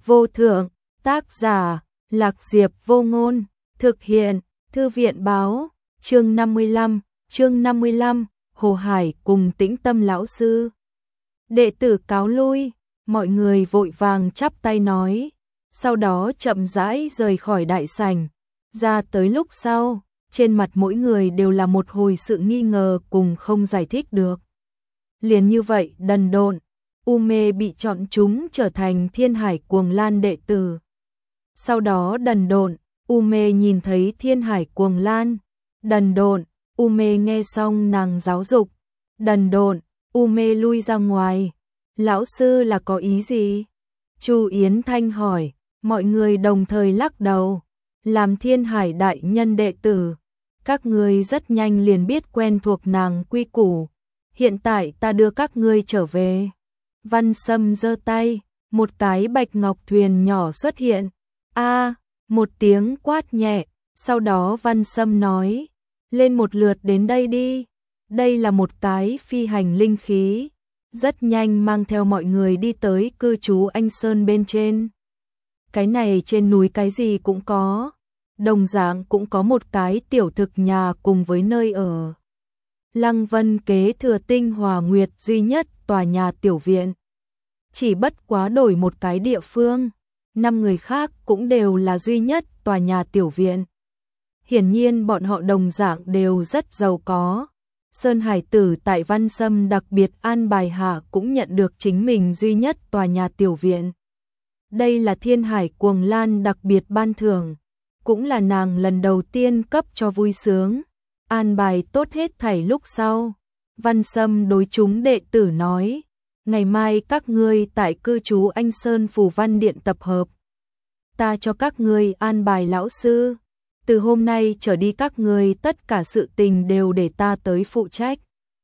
vô thượng, tác giả, Lạc Diệp Vô Ngôn, thực hiện, Thư viện báo, chương 55, Hồ Hải cùng Tĩnh Tâm lão sư. Đệ tử cáo lui, mọi người vội vàng chắp tay nói, sau đó chậm rãi rời khỏi đại sảnh. Ra tới lúc sau, trên mặt mỗi người đều là một hồi sự nghi ngờ cùng không giải thích được. Liền như vậy đần độn, U Mê bị chọn chúng trở thành Thiên Hải Cuồng Lan đệ tử. Sau đó đần độn, U Mê nhìn thấy Thiên Hải Cuồng Lan. Đần độn, U Mê nghe xong nàng giáo dục. Đần độn, U Mê lui ra ngoài. Lão sư là có ý gì? Chu Yến Thanh hỏi, mọi người đồng thời lắc đầu. Làm Thiên Hải đại nhân đệ tử, các ngươi rất nhanh liền biết quen thuộc nàng quy củ. Hiện tại ta đưa các ngươi trở về. Văn Sâm giơ tay, một cái bạch ngọc thuyền nhỏ xuất hiện. Một tiếng quát nhẹ, sau đó Văn Sâm nói, lên một lượt đến đây đi. Đây là một cái phi hành linh khí, rất nhanh mang theo mọi người đi tới cư trú Anh Sơn bên trên. Cái này trên núi cái gì cũng có, đồng dạng cũng có một cái tiểu thực nhà cùng với nơi ở. Lăng Vân kế thừa Tinh Hòa Nguyệt duy nhất tòa nhà tiểu viện. Chỉ bất quá đổi một cái địa phương, 5 người khác cũng đều là duy nhất tòa nhà tiểu viện. Hiển nhiên bọn họ đồng dạng đều rất giàu có. Sơn Hải Tử tại Văn Sâm đặc biệt an bài hạ cũng nhận được chính mình duy nhất tòa nhà tiểu viện. Đây là Thiên Hải Cuồng Lan đặc biệt ban thưởng, cũng là nàng lần đầu tiên cấp cho vui sướng. An bài tốt hết thảy lúc sau, Văn Sâm đối chúng đệ tử nói, ngày mai các ngươi tại cư trú Anh Sơn Phù Văn Điện tập hợp. Ta cho các ngươi an bài lão sư, từ hôm nay trở đi các ngươi tất cả sự tình đều để ta tới phụ trách.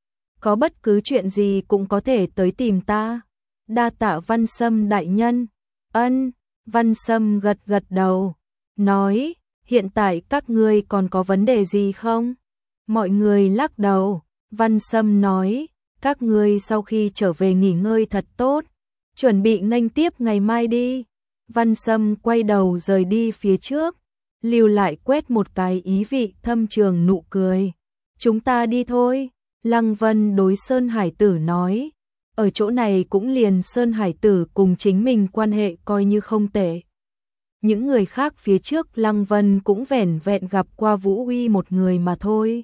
Có bất cứ chuyện gì cũng có thể tới tìm ta. Đa tạ Văn Sâm đại nhân. Ân, Văn Sâm gật gật đầu, nói, hiện tại các ngươi còn có vấn đề gì không? Mọi người lắc đầu. Văn Sâm nói, các ngươi sau khi trở về nghỉ ngơi thật tốt, chuẩn bị nghênh tiếp ngày mai đi. Văn Sâm quay đầu rời đi phía trước, lưu lại quét một cái ý vị thâm trường nụ cười. Chúng ta đi thôi. Lăng Vân đối Sơn Hải Tử nói, ở chỗ này cũng liền Sơn Hải Tử cùng chính mình quan hệ coi như không tệ. Những người khác phía trước Lăng Vân cũng vẻn vẹn gặp qua Vũ Uy một người mà thôi,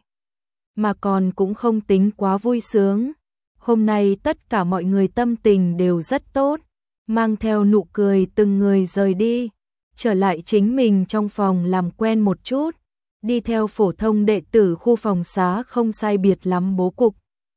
mà còn cũng không tính quá vui sướng. Hôm nay tất cả mọi người tâm tình đều rất tốt, mang theo nụ cười từng người rời đi, trở lại chính mình trong phòng làm quen một chút, đi theo phổ thông đệ tử khu phòng xá không sai biệt lắm bố cục.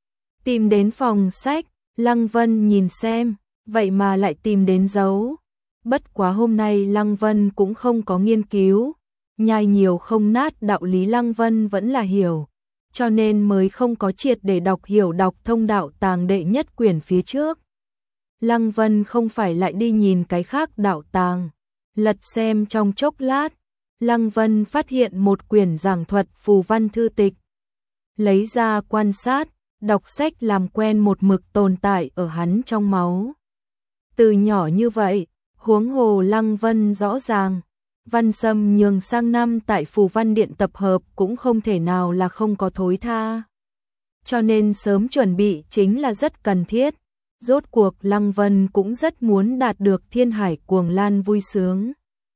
Tìm đến phòng sách, Lăng Vân nhìn xem, vậy mà lại tìm đến dấu. Bất quá hôm nay Lăng Vân cũng không có nghiên cứu, nhai nhiều không nát đạo lý Lăng Vân vẫn là hiểu, cho nên mới không có triệt để đọc hiểu đọc thông đạo tàng đệ nhất quyển phía trước. Lăng Vân không phải lại đi nhìn cái khác đạo tàng, lật xem trong chốc lát, Lăng Vân phát hiện một quyển giảng thuật phù văn thư tịch. Lấy ra quan sát, đọc sách làm quen một mực tồn tại ở hắn trong máu. Từ nhỏ như vậy, huống hồ Lăng Vân rõ ràng, Văn Sâm nhường sang năm tại Phù Văn Điện tập hợp cũng không thể nào là không có thối tha. Cho nên sớm chuẩn bị chính là rất cần thiết. Rốt cuộc Lăng Vân cũng rất muốn đạt được Thiên Hải Cuồng Lan vui sướng.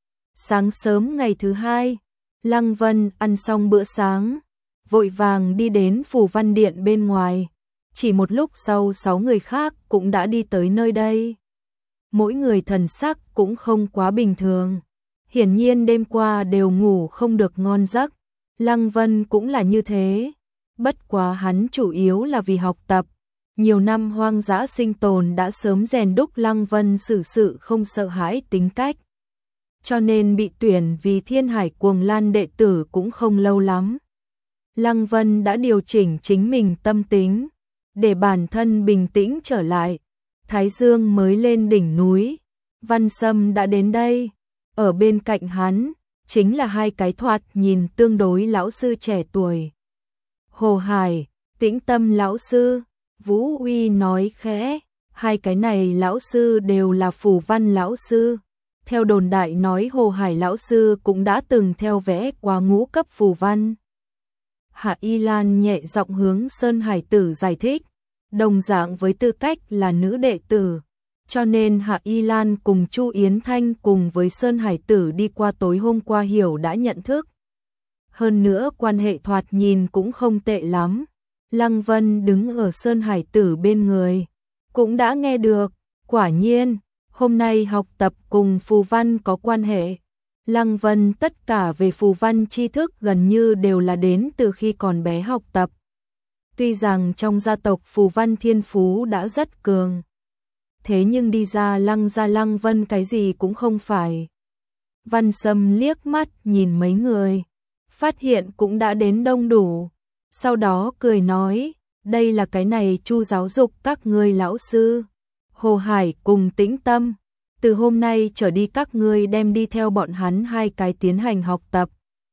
Sáng sớm ngày thứ hai, Lăng Vân ăn xong bữa sáng, vội vàng đi đến Phù Văn Điện bên ngoài. Chỉ một lúc sau 6 người khác cũng đã đi tới nơi đây. Mỗi người thần sắc cũng không quá bình thường. Hiển nhiên đêm qua đều ngủ không được ngon giấc. Lăng Vân cũng là như thế. Bất quá hắn chủ yếu là vì học tập. Nhiều năm hoang dã sinh tồn đã sớm rèn đúc Lăng Vân xử sự không sợ hãi tính cách. Cho nên bị tuyển vì Thiên Hải Cuồng Lan đệ tử cũng không lâu lắm. Lăng Vân đã điều chỉnh chính mình tâm tính, để bản thân bình tĩnh trở lại. Thái Dương mới lên đỉnh núi, Văn Sâm đã đến đây. Ở bên cạnh hắn, chính là hai cái thoạt nhìn tương đối lão sư trẻ tuổi. Hồ Hải, Tĩnh Tâm lão sư, Vũ Uy nói khẽ, hai cái này lão sư đều là phù văn lão sư. Theo đồn đại nói Hồ Hải lão sư cũng đã từng theo vẽ qua ngũ cấp phù văn. Hạ Y Lan nhẹ giọng hướng Sơn Hải tử giải thích, đồng dạng với tư cách là nữ đệ tử, cho nên Hạ Y Lan cùng Chu Yến Thanh cùng với Sơn Hải tử đi qua tối hôm qua hiểu đã nhận thức. Hơn nữa quan hệ thoạt nhìn cũng không tệ lắm. Lăng Vân đứng ở Sơn Hải tử bên người, cũng đã nghe được, quả nhiên, hôm nay học tập cùng phù văn có quan hệ. Lăng Vân tất cả về phù văn tri thức gần như đều là đến từ khi còn bé học tập. Tuy rằng trong gia tộc phù văn thiên phú đã rất cường, thế nhưng đi ra Lăng Vân cái gì cũng không phải. Văn Sâm liếc mắt nhìn mấy người, phát hiện cũng đã đến đông đủ. Sau đó cười nói, đây là cái này Chu giáo dục các ngươi lão sư. Hồ Hải cùng Tĩnh Tâm, từ hôm nay trở đi các ngươi đem đi theo bọn hắn hai cái tiến hành học tập.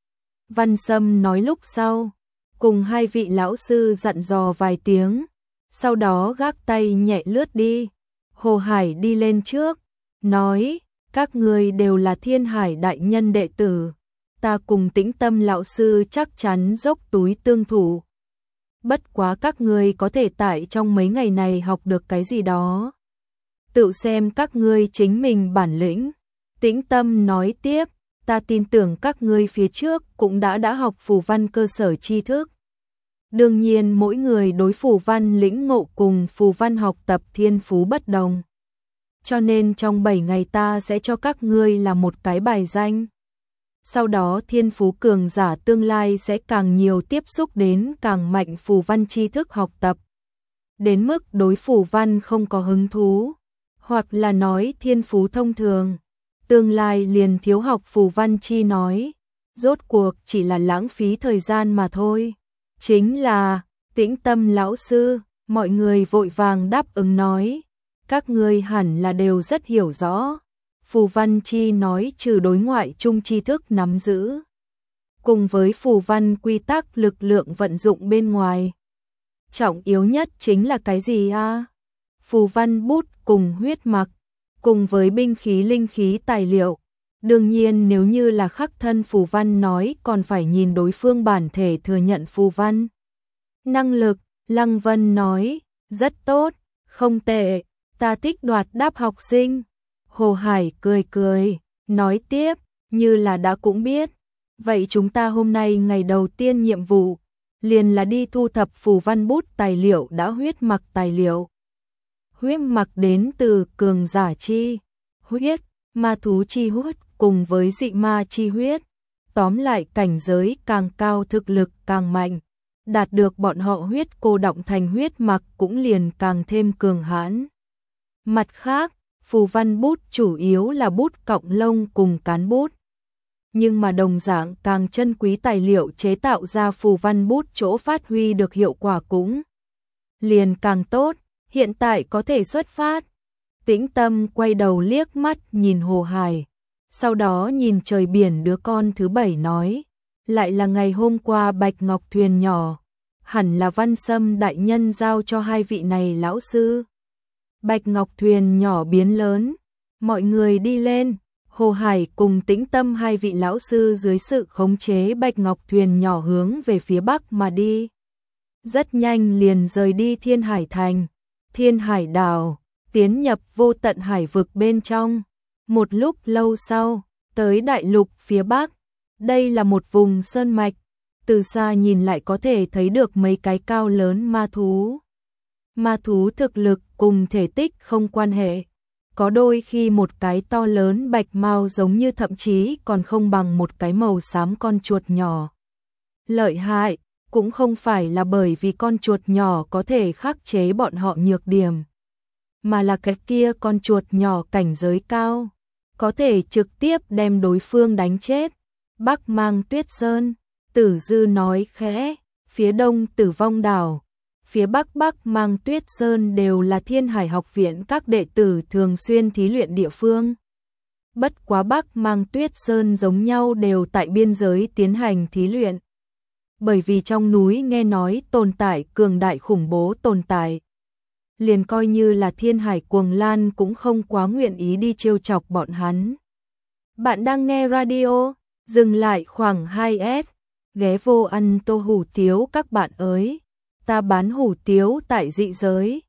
Văn Sâm nói lúc sau, cùng hai vị lão sư dặn dò vài tiếng, sau đó gác tay nhẹ lướt đi. Hồ Hải đi lên trước, nói, các ngươi đều là Thiên Hải đại nhân đệ tử, ta cùng Tĩnh Tâm lão sư chắc chắn dốc túi tương thủ. Bất quá các ngươi có thể tại trong mấy ngày này học được cái gì đó, tự xem các ngươi chính mình bản lĩnh. Tĩnh Tâm nói tiếp, ta tin tưởng các ngươi phía trước cũng đã học phù văn cơ sở tri thức. Đương nhiên mỗi người đối phù văn lĩnh ngộ cùng phù văn học tập thiên phú bất đồng. Cho nên trong 7 ngày ta sẽ cho các ngươi là một cái bài danh. Sau đó thiên phú cường giả tương lai sẽ càng nhiều tiếp xúc đến càng mạnh phù văn tri thức học tập. Đến mức đối phù văn không có hứng thú, hoặc là nói thiên phú thông thường, tương lai liền thiếu học phù văn chi nói, rốt cuộc chỉ là lãng phí thời gian mà thôi. Chính là, Tĩnh Tâm lão sư, mọi người vội vàng đáp ứng nói, các ngươi hẳn là đều rất hiểu rõ. Phù văn chi nói trừ đối ngoại chung tri thức nắm giữ, cùng với phù văn quy tắc lực lượng vận dụng bên ngoài. Trọng yếu nhất chính là cái gì a? Phù văn bút cùng huyết mặc, cùng với binh khí linh khí tài liệu. Đương nhiên nếu như là khắc thân phù văn nói còn phải nhìn đối phương bản thể thừa nhận phù văn. Năng lực, Lăng Vân nói, rất tốt, không tệ, ta thích đoạt đáp học sinh. Hồ Hải cười cười, nói tiếp, như là đã cũng biết. Vậy chúng ta hôm nay ngày đầu tiên nhiệm vụ, liền là đi thu thập phù văn bút tài liệu đã huyết mặc tài liệu. Huyết mặc đến từ cường giả chi huyết, ma thú chi huyết cùng với dị ma chi huyết. Tóm lại cảnh giới càng cao thực lực càng mạnh, đạt được bọn họ huyết cô động thành huyết mặc cũng liền càng thêm cường hãn. Mặt khác, phù văn bút chủ yếu là bút cọng lông cùng cán bút. Nhưng mà đồng dạng càng chân quý tài liệu chế tạo ra phù văn bút chỗ phát huy được hiệu quả cũng liền càng tốt. Hiện tại có thể xuất phát. Tĩnh Tâm quay đầu liếc mắt nhìn Hồ Hải, sau đó nhìn trời biển đứa con thứ 7 nói, lại là ngày hôm qua Bạch Ngọc thuyền nhỏ, hẳn là Văn Sâm đại nhân giao cho hai vị này lão sư. Bạch Ngọc thuyền nhỏ biến lớn, mọi người đi lên, Hồ Hải cùng Tĩnh Tâm hai vị lão sư dưới sự khống chế Bạch Ngọc thuyền nhỏ hướng về phía bắc mà đi. Rất nhanh liền rời đi Thiên Hải thành, Thiên Hải đảo, tiến nhập vô tận hải vực bên trong. Một lúc lâu sau, tới đại lục phía bắc. Đây là một vùng sơn mạch, từ xa nhìn lại có thể thấy được mấy cái cao lớn ma thú. Ma thú thực lực cùng thể tích không quan hệ, có đôi khi một cái to lớn bạch mao giống như thậm chí còn không bằng một cái màu xám con chuột nhỏ. Lợi hại, cũng không phải là bởi vì con chuột nhỏ có thể khắc chế bọn họ nhược điểm, mà là cái kia con chuột nhỏ cảnh giới cao, có thể trực tiếp đem đối phương đánh chết. Bắc Mang Tuyết Sơn, Tử Dư nói khẽ, phía đông Tử Vong đảo, phía bắc Bắc Mang Tuyết Sơn đều là Thiên Hải học viện các đệ tử thường xuyên thí luyện địa phương. Bất quá Bắc Mang Tuyết Sơn giống nhau đều tại biên giới tiến hành thí luyện. Bởi vì trong núi nghe nói tồn tại cường đại khủng bố tồn tại, liền coi như là Thiên Hải Cuồng Lan cũng không quá nguyện ý đi trêu chọc bọn hắn. Bạn đang nghe radio, dừng lại khoảng 2S, ghé vô ăn tô hủ tiếu các bạn ơi. Ta bán hủ tiếu tại dị giới,